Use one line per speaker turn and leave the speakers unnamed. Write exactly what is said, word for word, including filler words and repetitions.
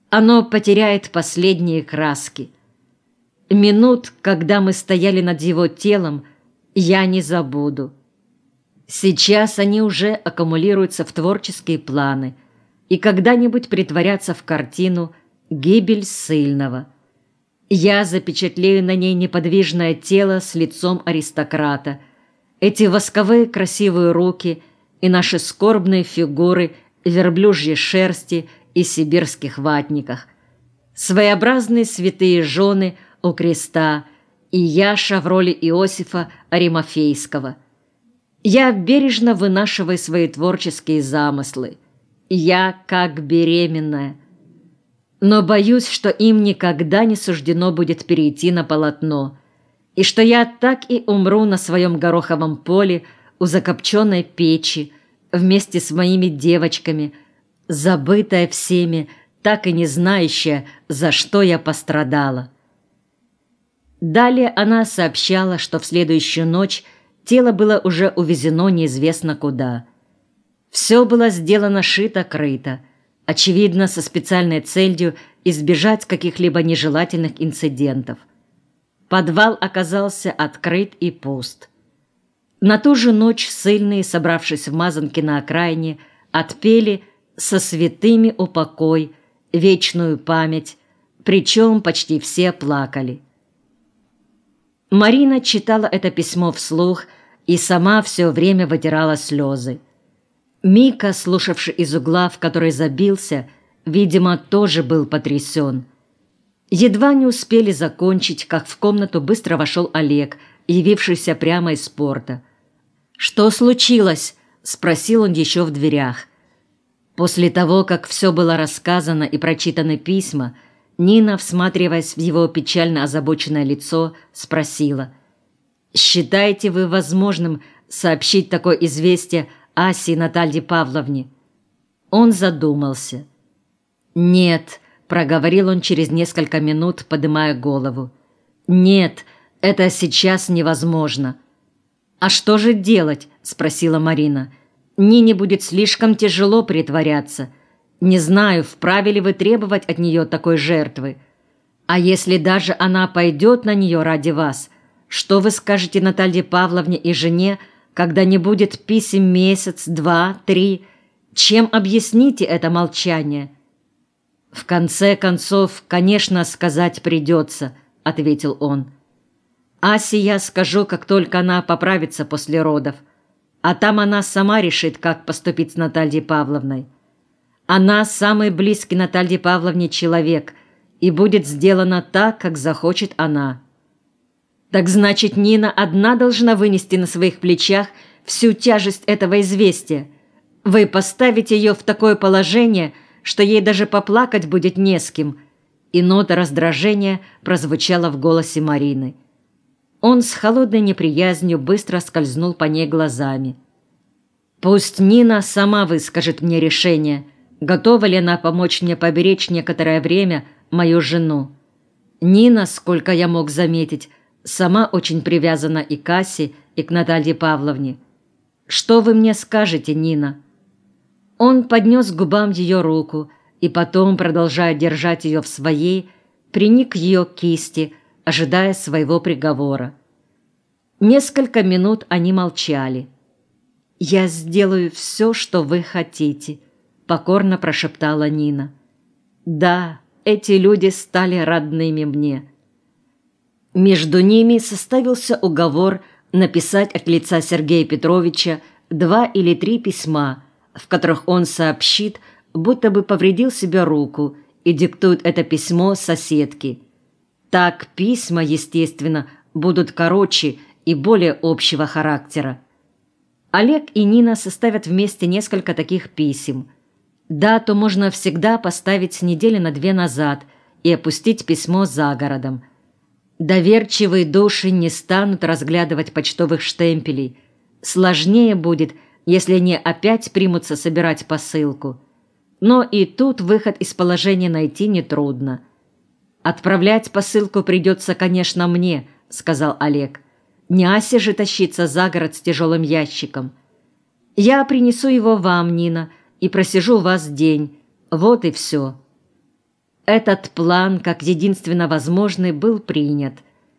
Оно потеряет последние краски. Минут, когда мы стояли над его телом, я не забуду. Сейчас они уже аккумулируются в творческие планы и когда-нибудь притворятся в картину «Гибель ссыльного». Я запечатлею на ней неподвижное тело с лицом аристократа, эти восковые красивые руки и наши скорбные фигуры верблюжьей шерсти и сибирских ватниках, своеобразные святые жены у креста и Яша в роли Иосифа Аримафейского. Я бережно вынашиваю свои творческие замыслы. Я как беременная. Но боюсь, что им никогда не суждено будет перейти на полотно, и что я так и умру на своем гороховом поле у закопченной печи вместе с моими девочками, забытая всеми, так и не знающая, за что я пострадала. Далее она сообщала, что в следующую ночь тело было уже увезено неизвестно куда. Все было сделано шито-крыто, очевидно, со специальной целью избежать каких-либо нежелательных инцидентов. Подвал оказался открыт и пуст. На ту же ночь ссыльные, собравшись в Мазанке на окраине, отпели «Со святыми упокой», «Вечную память», причем почти все плакали. Марина читала это письмо вслух и сама все время вытирала слезы. Мика, слушавший из угла, в который забился, видимо, тоже был потрясен. Едва не успели закончить, как в комнату быстро вошел Олег, явившийся прямо из порта. «Что случилось?» – спросил он еще в дверях. После того, как все было рассказано и прочитаны письма, Нина, всматриваясь в его печально озабоченное лицо, спросила: «Считаете вы возможным сообщить такое известие Асе Наталье Павловне?» Он задумался. «Нет», — проговорил он через несколько минут, поднимая голову. «Нет, это сейчас невозможно». «А что же делать?» — спросила Марина. «Нине будет слишком тяжело притворяться. Не знаю, вправе ли вы требовать от нее такой жертвы. А если даже она пойдет на нее ради вас, что вы скажете Наталье Павловне и жене, когда не будет писем месяц, два, три? Чем объясните это молчание?» «В конце концов, конечно, сказать придется», — ответил он. «Асе я скажу, как только она поправится после родов, а там она сама решит, как поступить с Натальей Павловной. Она самый близкий Наталье Павловне человек, и будет сделано так, как захочет она». «Так значит, Нина одна должна вынести на своих плечах всю тяжесть этого известия. Вы поставите ее в такое положение, что ей даже поплакать будет не с кем». И нота раздражения прозвучала в голосе Марины. Он с холодной неприязнью быстро скользнул по ней глазами. «Пусть Нина сама выскажет мне решение, готова ли она помочь мне поберечь некоторое время мою жену. Нина, сколько я мог заметить, сама очень привязана и к Асе, и к Наталье Павловне. Что вы мне скажете, Нина?» Он поднес к губам ее руку и потом, продолжая держать ее в своей, приник к ее кисти, ожидая своего приговора. Несколько минут они молчали. «Я сделаю все, что вы хотите», — покорно прошептала Нина. «Да, эти люди стали родными мне». Между ними составился уговор написать от лица Сергея Петровича два или три письма, в которых он сообщит, будто бы повредил себе руку, и диктует это письмо соседке. Так письма, естественно, будут короче и более общего характера. Олег и Нина составят вместе несколько таких писем. Дату можно всегда поставить с недели на две назад и опустить письмо за городом. Доверчивые души не станут разглядывать почтовых штемпелей. Сложнее будет, если они опять примутся собирать посылку. Но и тут выход из положения найти нетрудно. «Отправлять посылку придется, конечно, мне», — сказал Олег. «Не Асе же тащиться за город с тяжелым ящиком. Я принесу его вам, Нина, и просижу у вас день. Вот и все». Этот план, как единственно возможный, был принят.